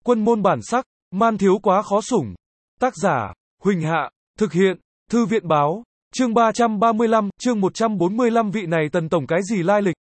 Quân môn bản sắc, man thiếu quá khó sủng. Tác giả, Huỳnh Hạ, thực hiện, Thư viện báo, chương 335, chương 145 vị này Tần Tổng cái gì lai lịch.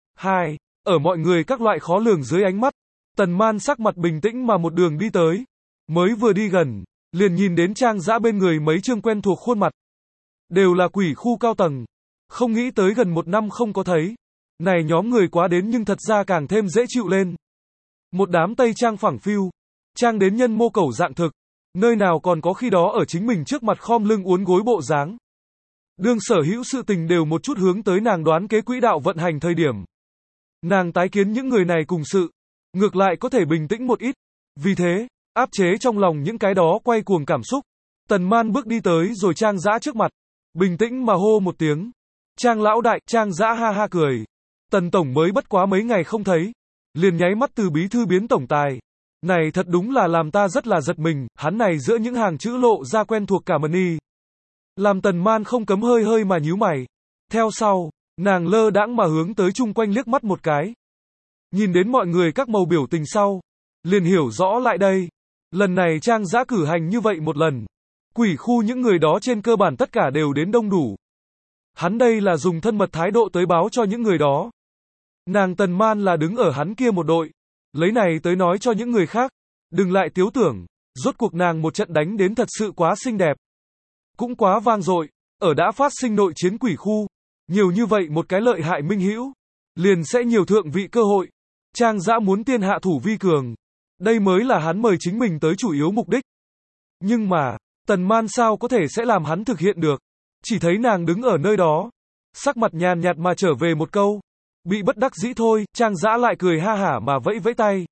2. Ở mọi người các loại khó lường dưới ánh mắt, Tần Man sắc mặt bình tĩnh mà một đường đi tới. Mới vừa đi gần, liền nhìn đến Trang Dã bên người mấy chương quen thuộc khuôn mặt. Đều là quỷ khu cao tầng. Không nghĩ tới gần một năm không có thấy. Này nhóm người quá đến nhưng thật ra càng thêm dễ chịu lên. Một đám tây trang phẳng phiu, trang đến nhân mô cẩu dạng thực, nơi nào còn có khi đó ở chính mình trước mặt khom lưng uốn gối bộ dáng. Đương sở hữu sự tình đều một chút hướng tới nàng đoán kế quỹ đạo vận hành thời điểm. Nàng tái kiến những người này cùng sự, ngược lại có thể bình tĩnh một ít. Vì thế, áp chế trong lòng những cái đó quay cuồng cảm xúc. Tần Man bước đi tới rồi Trang Dã trước mặt, bình tĩnh mà hô một tiếng. Trang lão đại, Trang Dã ha ha cười. Tần Tổng mới bất quá mấy ngày không thấy, liền nháy mắt từ bí thư biến tổng tài. Này thật đúng là làm ta rất là giật mình, hắn này giữa những hàng chữ lộ ra quen thuộc cả mần y. Làm Tần Man không cấm hơi hơi mà nhíu mày. Theo sau, nàng lơ đãng mà hướng tới chung quanh liếc mắt một cái. Nhìn đến mọi người các màu biểu tình sau, liền hiểu rõ lại đây. Lần này Trang Dã cử hành như vậy một lần. Quỷ khu những người đó trên cơ bản tất cả đều đến đông đủ. Hắn đây là dùng thân mật thái độ tới báo cho những người đó. Nàng Tần Man là đứng ở hắn kia một đội. Lấy này tới nói cho những người khác. Đừng lại tiếu tưởng, rốt cuộc nàng một trận đánh đến thật sự quá xinh đẹp. Cũng quá vang dội, ở đã phát sinh nội chiến quỷ khu. Nhiều như vậy một cái lợi hại minh hữu, liền sẽ nhiều thượng vị cơ hội. Trang Dã muốn tiên hạ thủ vi cường. Đây mới là hắn mời chính mình tới chủ yếu mục đích. Nhưng mà, Tần Man sao có thể sẽ làm hắn thực hiện được. Chỉ thấy nàng đứng ở nơi đó, sắc mặt nhàn nhạt mà trở về một câu. Bị bất đắc dĩ thôi, Trang Dã lại cười ha hả mà vẫy vẫy tay.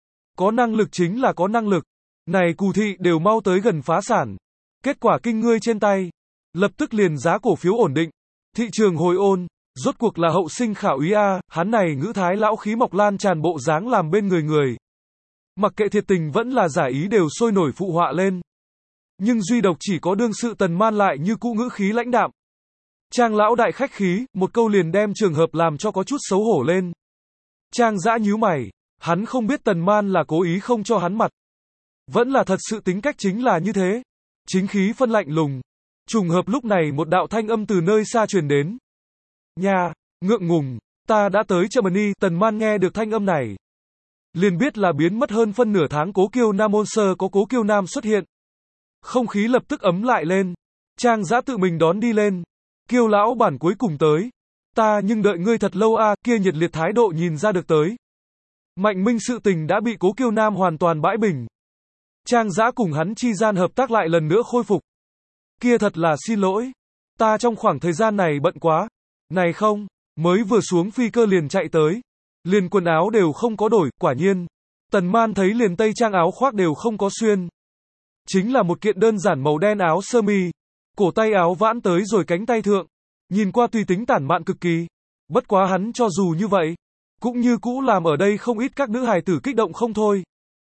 Có năng lực chính là có năng lực. Này cù thị đều mau tới gần phá sản. Kết quả kinh ngươi trên tay. Lập tức liền giá cổ phiếu ổn định. Thị trường hồi ôn. Rốt cuộc là hậu sinh khảo ý a, hắn này ngữ thái lão khí mọc lan tràn bộ dáng làm bên người. Mặc kệ thiệt tình vẫn là giả ý đều sôi nổi phụ họa lên. Nhưng duy độc chỉ có đương sự Tần Man lại như cũ ngữ khí lãnh đạm. Trang lão đại khách khí, một câu liền đem trường hợp làm cho có chút xấu hổ lên. Trang Dã nhíu mày, hắn không biết Tần Man là cố ý không cho hắn mặt. Vẫn là thật sự tính cách chính là như thế. Chính khí phân lạnh lùng. Trùng hợp lúc này một đạo thanh âm từ nơi xa truyền đến. Nha, ngượng ngùng, ta đã tới Germany. Tần Man nghe được thanh âm này, liền biết là biến mất hơn phân nửa tháng Cố Kiêu Nam ôn sơ có Cố Kiêu Nam xuất hiện. Không khí lập tức ấm lại lên. Trang Dã tự mình đón đi lên. Kiêu lão bản cuối cùng tới. Ta nhưng đợi ngươi thật lâu a, kia nhiệt liệt thái độ nhìn ra được tới. Mạnh minh sự tình đã bị Cố Kiêu Nam hoàn toàn bãi bình. Trang Dã cùng hắn chi gian hợp tác lại lần nữa khôi phục. Kia thật là xin lỗi. Ta trong khoảng thời gian này bận quá. Này không, mới vừa xuống phi cơ liền chạy tới. Liền quần áo đều không có đổi, quả nhiên. Tần Man thấy liền tây trang áo khoác đều không có xuyên. Chính là một kiện đơn giản màu đen áo sơ mi. Cổ tay áo vãn tới rồi cánh tay thượng. Nhìn qua tùy tính tản mạn cực kỳ. Bất quá hắn cho dù như vậy, cũng như cũ làm ở đây không ít các nữ hài tử kích động không thôi.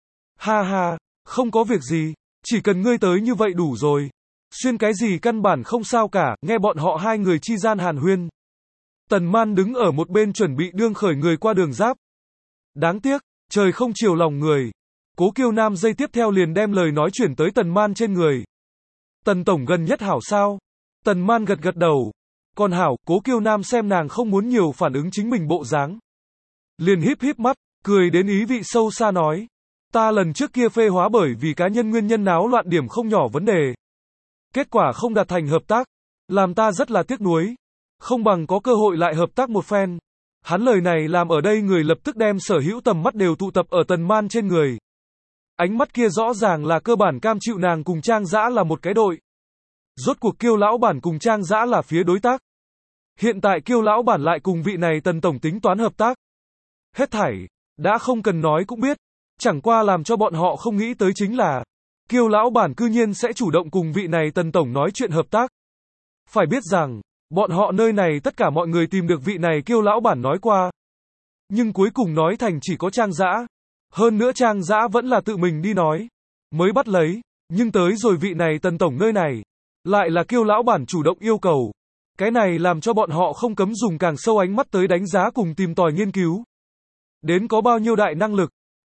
Ha ha, không có việc gì. Chỉ cần ngươi tới như vậy đủ rồi. Xuyên cái gì căn bản không sao cả. Nghe bọn họ hai người chi gian hàn huyên. Tần Man đứng ở một bên chuẩn bị đương khởi người qua đường giáp. Đáng tiếc, trời không chiều lòng người. Cố Kiêu Nam giây tiếp theo liền đem lời nói chuyển tới Tần Man trên người. Tần Tổng gần nhất hảo sao? Tần Man gật gật đầu. Còn hảo, Cố Kiêu Nam xem nàng không muốn nhiều phản ứng chính mình bộ dáng. Liền híp híp mắt, cười đến ý vị sâu xa nói. Ta lần trước kia phê hóa bởi vì cá nhân nguyên nhân náo loạn điểm không nhỏ vấn đề. Kết quả không đạt thành hợp tác. Làm ta rất là tiếc nuối. Không bằng có cơ hội lại hợp tác một phen. Hắn lời này làm ở đây người lập tức đem sở hữu tầm mắt đều tụ tập ở Tần Man trên người. Ánh mắt kia rõ ràng là cơ bản cam chịu nàng cùng Trang Dã là một cái đội. Rốt cuộc Kiêu lão bản cùng Trang Dã là phía đối tác. Hiện tại Kiêu lão bản lại cùng vị này Tần Tổng tính toán hợp tác. Hết thảy, đã không cần nói cũng biết. Chẳng qua làm cho bọn họ không nghĩ tới chính là Kiêu lão bản cư nhiên sẽ chủ động cùng vị này Tần Tổng nói chuyện hợp tác. Phải biết rằng, bọn họ nơi này tất cả mọi người tìm được vị này Kiêu lão bản nói qua. Nhưng cuối cùng nói thành chỉ có Trang Dã. Hơn nữa Trang Dã vẫn là tự mình đi nói. Mới bắt lấy. Nhưng tới rồi vị này Tần Tổng nơi này. Lại là Kiêu lão bản chủ động yêu cầu. Cái này làm cho bọn họ không cấm dùng càng sâu ánh mắt tới đánh giá cùng tìm tòi nghiên cứu. Đến có bao nhiêu đại năng lực.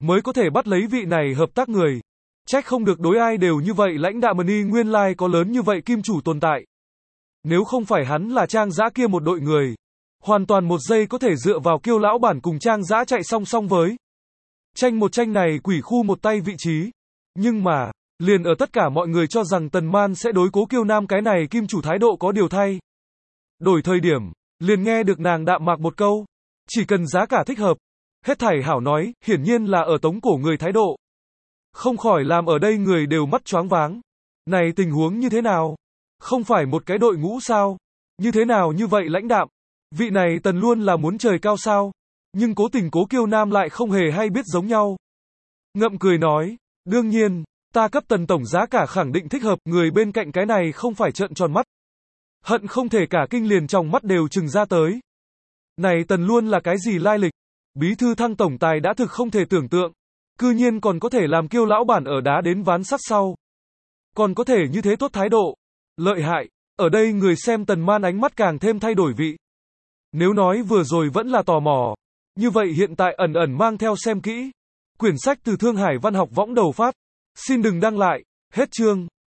mới có thể bắt lấy vị này hợp tác người. Trách không được đối ai đều như vậy, lãnh đạo Mani nguyên lai có lớn như vậy kim chủ tồn tại. Nếu không phải hắn là Trang Dã kia một đội người, hoàn toàn một giây có thể dựa vào Kiêu lão bản cùng Trang Dã chạy song song với. Tranh một tranh này quỷ khu một tay vị trí. Nhưng mà, liền ở tất cả mọi người cho rằng Tần Man sẽ đối cố Kiêu Nam cái này kim chủ thái độ có điều thay. Đổi thời điểm, liền nghe được nàng đạm mạc một câu. Chỉ cần giá cả thích hợp. Hết thảy hảo nói, hiển nhiên là ở tống cổ người thái độ. Không khỏi làm ở đây người đều mắt choáng váng. Này tình huống như thế nào? Không phải một cái đội ngũ sao? Như thế nào như vậy lãnh đạm? Vị này Tần luôn là muốn trời cao sao? Nhưng cố tình cố Kiêu Nam lại không hề hay biết giống nhau. Ngậm cười nói, đương nhiên, ta cấp Tần tổng giá cả khẳng định thích hợp, người bên cạnh cái này không phải trợn tròn mắt. Hận không thể cả kinh liền trong mắt đều trừng ra tới. Này Tần luôn là cái gì lai lịch? Bí thư Thăng tổng tài đã thực không thể tưởng tượng. Cư nhiên còn có thể làm Kiêu lão bản ở đá đến ván sắt sau. Còn có thể như thế tốt thái độ. Lợi hại. Ở đây người xem Tần Man ánh mắt càng thêm thay đổi vị. Nếu nói vừa rồi vẫn là tò mò, như vậy hiện tại ẩn ẩn mang theo xem kỹ. Quyển sách từ Thương Hải Văn học võng đầu phát. Xin đừng đăng lại. Hết chương.